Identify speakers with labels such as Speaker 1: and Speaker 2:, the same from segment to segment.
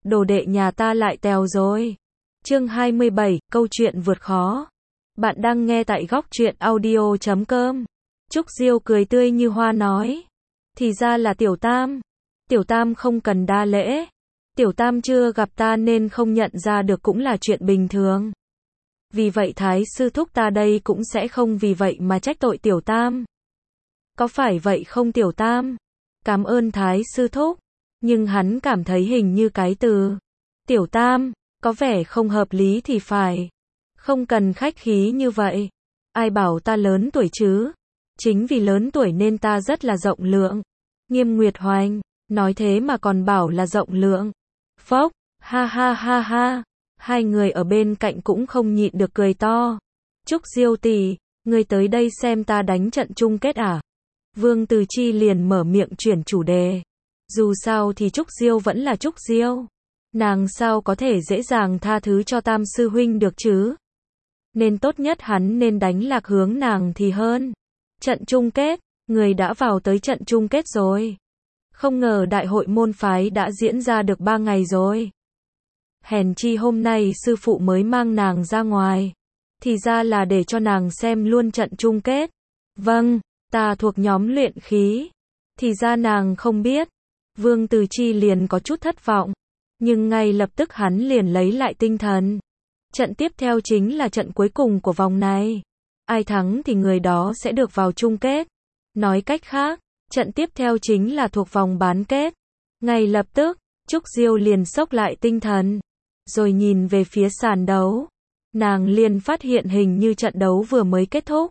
Speaker 1: đồ đệ nhà ta lại tèo rồi. Chương 27, câu chuyện vượt khó. Bạn đang nghe tại góc truyện audio.com. Trúc Diêu cười tươi như hoa nói. Thì ra là Tiểu Tam. Tiểu Tam không cần đa lễ. Tiểu Tam chưa gặp ta nên không nhận ra được cũng là chuyện bình thường. Vì vậy Thái sư thúc ta đây cũng sẽ không vì vậy mà trách tội Tiểu Tam. Có phải vậy không Tiểu Tam? Cảm ơn Thái sư thúc. Nhưng hắn cảm thấy hình như cái từ Tiểu Tam có vẻ không hợp lý thì phải. Không cần khách khí như vậy. Ai bảo ta lớn tuổi chứ? Chính vì lớn tuổi nên ta rất là rộng lượng. Nghiêm Nguyệt Hoành, nói thế mà còn bảo là rộng lượng. Phốc, ha ha ha ha. Hai người ở bên cạnh cũng không nhịn được cười to. Trúc Diêu tỷ, ngươi tới đây xem ta đánh trận chung kết à? Vương Từ Chi liền mở miệng chuyển chủ đề. Dù sao thì Trúc Diêu vẫn là Trúc Diêu. Nàng sao có thể dễ dàng tha thứ cho Tam sư huynh được chứ? Nên tốt nhất hắn nên đánh lạc hướng nàng thì hơn. Trận chung kết, người đã vào tới trận chung kết rồi. Không ngờ đại hội môn phái đã diễn ra được 3 ngày rồi. Hèn chi hôm nay sư phụ mới mang nàng ra ngoài. Thì ra là để cho nàng xem luôn trận chung kết. Vâng, ta thuộc nhóm luyện khí. Thì ra nàng không biết. Vương Từ Chi liền có chút thất vọng. Nhưng ngay lập tức hắn liền lấy lại tinh thần. Trận tiếp theo chính là trận cuối cùng của vòng này. Ai thắng thì người đó sẽ được vào chung kết. Nói cách khác, trận tiếp theo chính là thuộc vòng bán kết. Ngay lập tức, Trúc Diêu liền xốc lại tinh thần. Rồi nhìn về phía sàn đấu. Nàng liền phát hiện hình như trận đấu vừa mới kết thúc.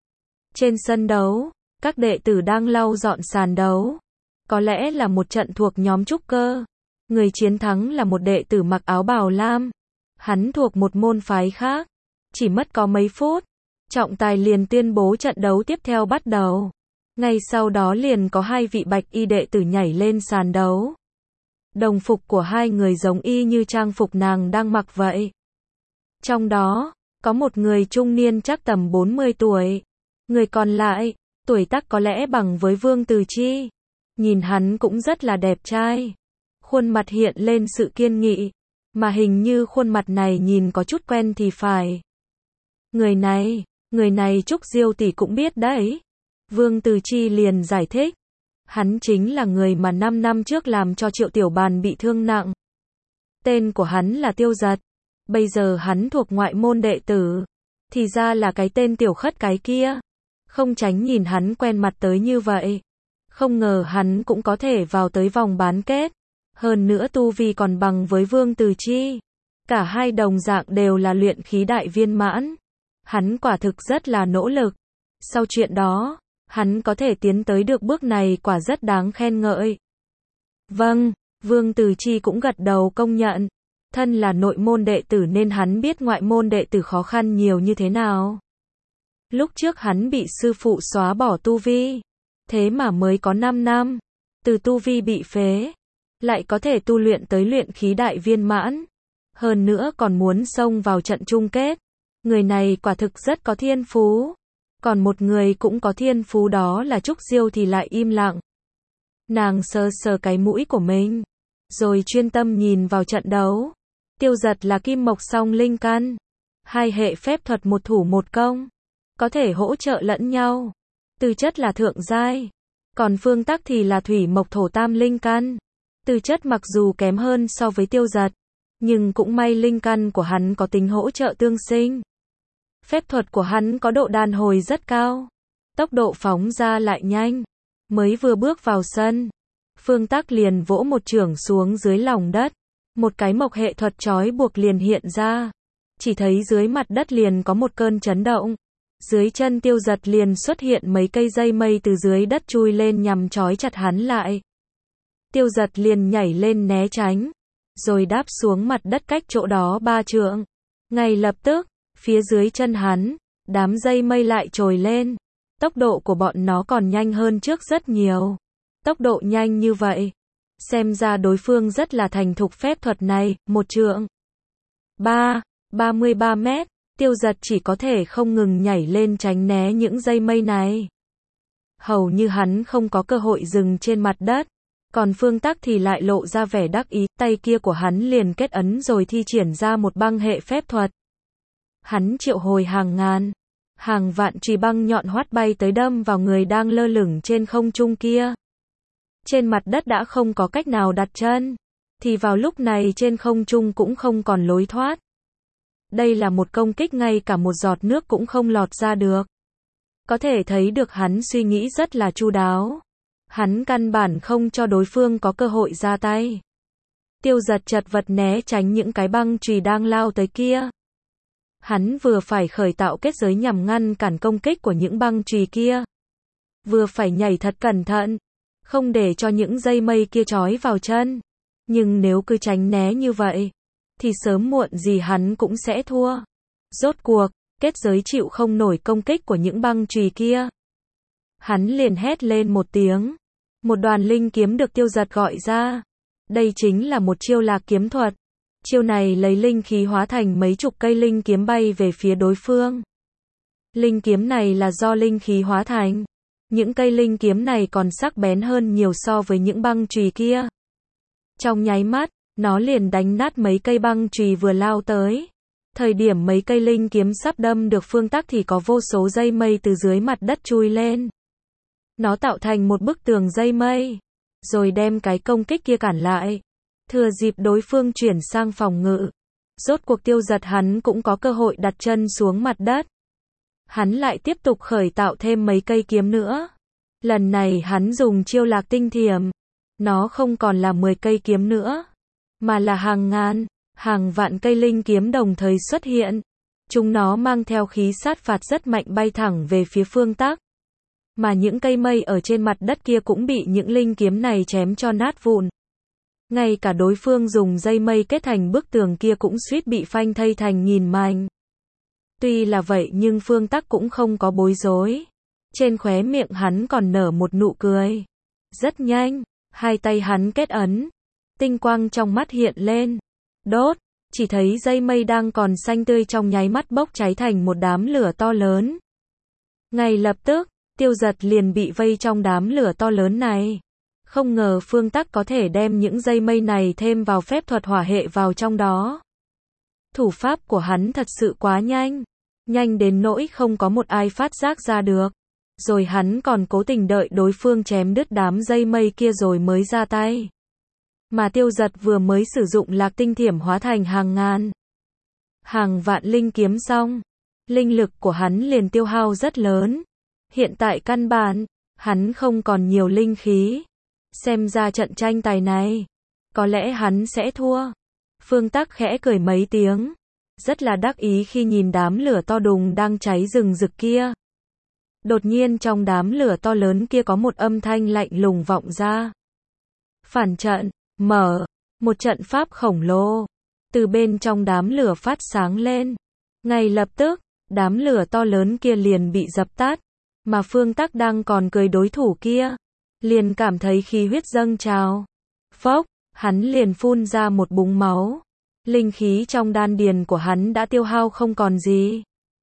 Speaker 1: Trên sân đấu, các đệ tử đang lau dọn sàn đấu. Có lẽ là một trận thuộc nhóm trúc cơ. Người chiến thắng là một đệ tử mặc áo bào lam. Hắn thuộc một môn phái khác. Chỉ mất có mấy phút, trọng tài liền tuyên bố trận đấu tiếp theo bắt đầu. Ngay sau đó liền có 2 vị bạch y đệ tử nhảy lên sàn đấu. Đồng phục của hai người giống y như trang phục nàng đang mặc vậy. Trong đó, có một người trung niên chắc tầm 40 tuổi. Người còn lại, tuổi tác có lẽ bằng với Vương Từ Chi. Nhìn hắn cũng rất là đẹp trai. Khuôn mặt hiện lên sự kiên nghị. Mà hình như khuôn mặt này nhìn có chút quen thì phải. Người này Trúc Diêu tỷ cũng biết đấy. Vương Từ Chi liền giải thích. Hắn chính là người mà 5 năm trước làm cho Triệu Tiểu Bàn bị thương nặng. Tên của hắn là Tiêu Giật. Bây giờ hắn thuộc ngoại môn đệ tử. Thì ra là cái tên Tiểu Khất cái kia. Không tránh nhìn hắn quen mặt tới như vậy. Không ngờ hắn cũng có thể vào tới vòng bán kết. Hơn nữa tu vi còn bằng với Vương Từ Chi. Cả hai đồng dạng đều là luyện khí đại viên mãn. Hắn quả thực rất là nỗ lực. Sau chuyện đó, hắn có thể tiến tới được bước này quả rất đáng khen ngợi. Vâng, Vương Từ Chi cũng gật đầu công nhận. Thân là nội môn đệ tử nên hắn biết ngoại môn đệ tử khó khăn nhiều như thế nào. Lúc trước hắn bị sư phụ xóa bỏ tu vi. Thế mà mới có 5 năm. Từ tu vi bị phế. Lại có thể tu luyện tới luyện khí đại viên mãn. Hơn nữa còn muốn xông vào trận chung kết. Người này quả thực rất có thiên phú. Còn một người cũng có thiên phú đó là Trúc Diêu thì lại im lặng. Nàng sờ sờ cái mũi của mình. Rồi chuyên tâm nhìn vào trận đấu. Tiêu Giật là kim mộc song linh căn. 2 hệ phép thuật một thủ một công. Có thể hỗ trợ lẫn nhau. Tư chất là thượng giai. Còn Phương Tắc thì là thủy mộc thổ tam linh căn. Tư chất mặc dù kém hơn so với Tiêu Giật. Nhưng cũng may linh căn của hắn có tính hỗ trợ tương sinh. Phép thuật của hắn có độ đàn hồi rất cao. Tốc độ phóng ra lại nhanh. Mới vừa bước vào sân. Phương Tắc liền vỗ một chưởng xuống dưới lòng đất. Một cái mộc hệ thuật trói buộc liền hiện ra. Chỉ thấy dưới mặt đất liền có một cơn chấn động. Dưới chân Tiêu Giật liền xuất hiện mấy cây dây mây từ dưới đất chui lên nhằm trói chặt hắn lại. Tiêu Giật liền nhảy lên né tránh. Rồi đáp xuống mặt đất cách chỗ đó 3 trượng. Ngay lập tức, phía dưới chân hắn, đám dây mây lại trồi lên. Tốc độ của bọn nó còn nhanh hơn trước rất nhiều. Tốc độ nhanh như vậy. Xem ra đối phương rất là thành thục phép thuật này, 1 trượng. 33 mét. Tiêu Giật chỉ có thể không ngừng nhảy lên tránh né những dây mây này. Hầu như hắn không có cơ hội dừng trên mặt đất. Còn Phương Tắc thì lại lộ ra vẻ đắc ý, tay kia của hắn liền kết ấn rồi thi triển ra một băng hệ phép thuật. Hắn triệu hồi hàng ngàn, hàng vạn chùy băng nhọn hoắt bay tới đâm vào người đang lơ lửng trên không trung kia. Trên mặt đất đã không có cách nào đặt chân, thì vào lúc này trên không trung cũng không còn lối thoát. Đây là một công kích ngay cả một giọt nước cũng không lọt ra được. Có thể thấy được hắn suy nghĩ rất là chu đáo. Hắn căn bản không cho đối phương có cơ hội ra tay. Tiêu Giật chật vật né tránh những cái băng chùy đang lao tới kia. Hắn vừa phải khởi tạo kết giới nhằm ngăn cản công kích của những băng chùy kia, vừa phải nhảy thật cẩn thận, không để cho những dây mây kia trói vào chân. Nhưng nếu cứ tránh né như vậy, thì sớm muộn gì hắn cũng sẽ thua. Rốt cuộc, kết giới chịu không nổi công kích của những băng chùy kia. Hắn liền hét lên một tiếng. Một đoàn linh kiếm được Tiêu Giật gọi ra. Đây chính là một chiêu lạc kiếm thuật. Chiêu này lấy linh khí hóa thành mấy chục cây linh kiếm bay về phía đối phương. Linh kiếm này là do linh khí hóa thành. Những cây linh kiếm này còn sắc bén hơn nhiều so với những băng chùy kia. Trong nháy mắt, nó liền đánh nát mấy cây băng chùy vừa lao tới. Thời điểm mấy cây linh kiếm sắp đâm được Phương Tắc thì có vô số dây mây từ dưới mặt đất chui lên. Nó tạo thành một bức tường dây mây, rồi đem cái công kích kia cản lại. Thừa dịp đối phương chuyển sang phòng ngự, rốt cuộc Tiêu Giật hắn cũng có cơ hội đặt chân xuống mặt đất. Hắn lại tiếp tục khởi tạo thêm mấy cây kiếm nữa. Lần này hắn dùng chiêu lạc tinh thiểm. Nó không còn là 10 cây kiếm nữa, mà là hàng ngàn, hàng vạn cây linh kiếm đồng thời xuất hiện. Chúng nó mang theo khí sát phạt rất mạnh bay thẳng về phía Phương Tắc. Mà những cây mây ở trên mặt đất kia cũng bị những linh kiếm này chém cho nát vụn. Ngay cả đối phương dùng dây mây kết thành bức tường kia cũng suýt bị phanh thây thành nghìn mảnh. Tuy là vậy nhưng Phương Tắc cũng không có bối rối. Trên khóe miệng hắn còn nở một nụ cười. Rất nhanh, hai tay hắn kết ấn. Tinh quang trong mắt hiện lên. Đốt, chỉ thấy dây mây đang còn xanh tươi trong nháy mắt bốc cháy thành một đám lửa to lớn. Ngay lập tức, Tiêu Giật liền bị vây trong đám lửa to lớn này. Không ngờ Phương Tắc có thể đem những dây mây này thêm vào phép thuật hỏa hệ vào trong đó. Thủ pháp của hắn thật sự quá nhanh. Nhanh đến nỗi không có một ai phát giác ra được. Rồi hắn còn cố tình đợi đối phương chém đứt đám dây mây kia rồi mới ra tay. Mà Tiêu Giật vừa mới sử dụng lạc tinh thiểm hóa thành hàng ngàn, hàng vạn linh kiếm xong. Linh lực của hắn liền tiêu hao rất lớn. Hiện tại căn bản, hắn không còn nhiều linh khí. Xem ra trận tranh tài này, có lẽ hắn sẽ thua. Phương Tắc khẽ cười mấy tiếng. Rất là đắc ý khi nhìn đám lửa to đùng đang cháy rừng rực kia. Đột nhiên trong đám lửa to lớn kia có một âm thanh lạnh lùng vọng ra. Phản trận, mở, một trận pháp khổng lồ. Từ bên trong đám lửa phát sáng lên. Ngay lập tức, đám lửa to lớn kia liền bị dập tắt. Mà Phương Tắc đang còn cười đối thủ kia. Liền cảm thấy khí huyết dâng trào. Phốc, hắn liền phun ra một búng máu. Linh khí trong đan điền của hắn đã tiêu hao không còn gì.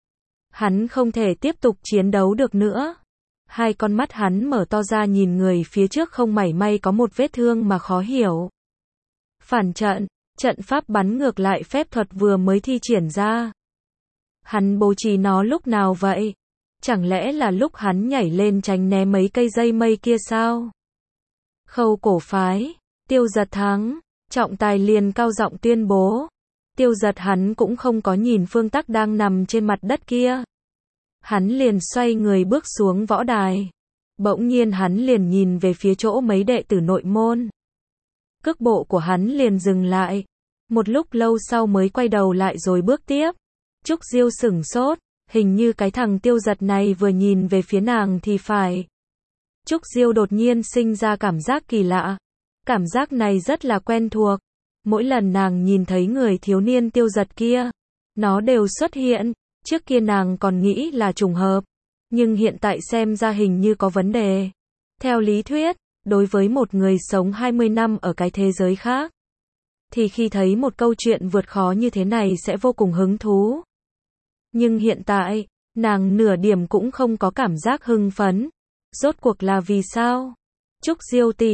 Speaker 1: Hắn không thể tiếp tục chiến đấu được nữa. Hai con mắt hắn mở to ra nhìn người phía trước không mảy may có một vết thương mà khó hiểu. Phản trận, trận pháp bắn ngược lại phép thuật vừa mới thi triển ra. Hắn bố trí nó lúc nào vậy? Chẳng lẽ là lúc hắn nhảy lên tránh né mấy cây dây mây kia sao? Khâu cổ phái, Tiêu Giật thắng. Trọng tài liền cao giọng tuyên bố. Tiêu Giật hắn cũng không có nhìn Phương Tắc đang nằm trên mặt đất kia. Hắn liền xoay người bước xuống võ đài. Bỗng nhiên hắn liền nhìn về phía chỗ mấy đệ tử nội môn. Cước bộ của hắn liền dừng lại. Một lúc lâu sau mới quay đầu lại rồi bước tiếp. Trúc Diêu sửng sốt. Hình như cái thằng Tiêu Giật này vừa nhìn về phía nàng thì phải. Trúc Diêu đột nhiên sinh ra cảm giác kỳ lạ. Cảm giác này rất là quen thuộc. Mỗi lần nàng nhìn thấy người thiếu niên Tiêu Giật kia, nó đều xuất hiện. Trước kia nàng còn nghĩ là trùng hợp, nhưng hiện tại xem ra hình như có vấn đề. Theo lý thuyết, đối với một người sống 20 năm ở cái thế giới khác, thì khi thấy một câu chuyện vượt khó như thế này sẽ vô cùng hứng thú. Nhưng hiện tại, nàng nửa điểm cũng không có cảm giác hưng phấn. Rốt cuộc là vì sao? Trúc Diêu tỷ,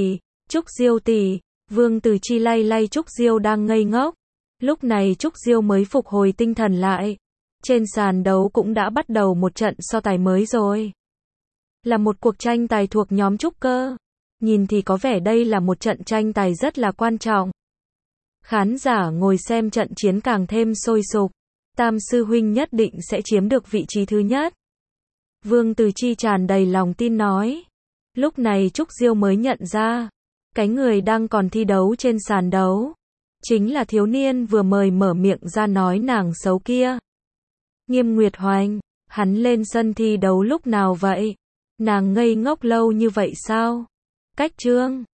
Speaker 1: Trúc Diêu tỷ, Vương Từ Chi lay lay Trúc Diêu đang ngây ngốc. Lúc này Trúc Diêu mới phục hồi tinh thần lại. Trên sàn đấu cũng đã bắt đầu một trận so tài mới rồi. Là một cuộc tranh tài thuộc nhóm trúc cơ. Nhìn thì có vẻ đây là một trận tranh tài rất là quan trọng. Khán giả ngồi xem trận chiến càng thêm sôi sục. Tam sư huynh nhất định sẽ chiếm được vị trí thứ nhất. Vương Từ Chi tràn đầy lòng tin nói. Lúc này Trúc Diêu mới nhận ra, cái người đang còn thi đấu trên sàn đấu chính là thiếu niên vừa mới mở miệng ra nói nàng xấu kia. Nghiêm Nguyệt Hoành, hắn lên sân thi đấu lúc nào vậy? Nàng ngây ngốc lâu như vậy sao? Cách Trương